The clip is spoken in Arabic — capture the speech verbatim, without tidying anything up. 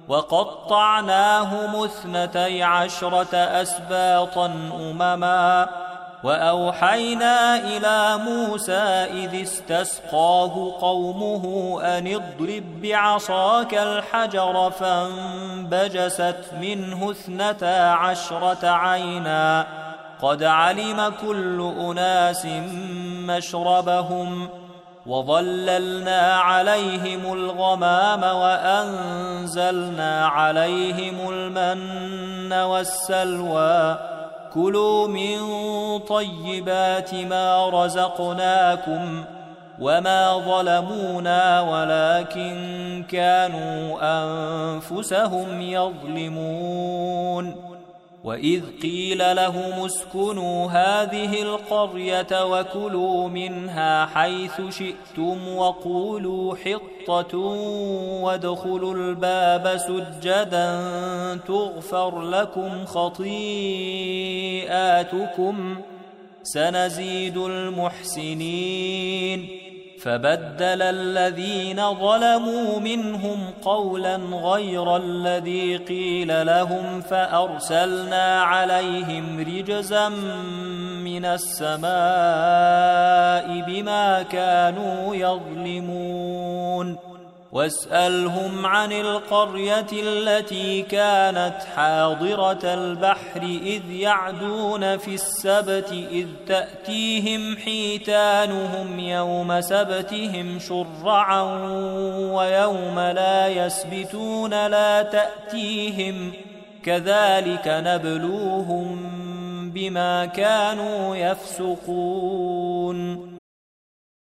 وقطعناهم اثنتي عشرة أسباطا أمما وأوحينا إلى موسى إذ استسقاه قومه أن اضرب بعصاك الحجر فانبجست منه اثنتا عشرة عينا قد علم كل أناس مشربهم وظللنا عليهم الغمام وأنزلنا عليهم المن والسلوى كلوا من طيبات ما رزقناكم وما ظلمونا ولكن كانوا أنفسهم يظلمون وإذ قيل لهم اسكنوا هذه القرية وكلوا منها حيث شئتم وقولوا حطة وادخلوا الباب سجدا تغفر لكم خطيئاتكم سنزيد المحسنين فبدل الذين ظلموا منهم قولا غير الذي قيل لهم فأرسلنا عليهم رجزا من السماء بما كانوا يظلمون واسألهم عن القرية التي كانت حاضرة البحر إذ يعدون في السبت إذ تأتيهم حيتانهم يوم سبتهم شرعا ويوم لا يسبتون لا تأتيهم كذلك نبلوهم بما كانوا يفسقون